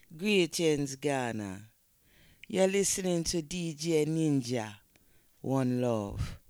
Greetings, Ghana. You're listening to DJ Ninja. One love.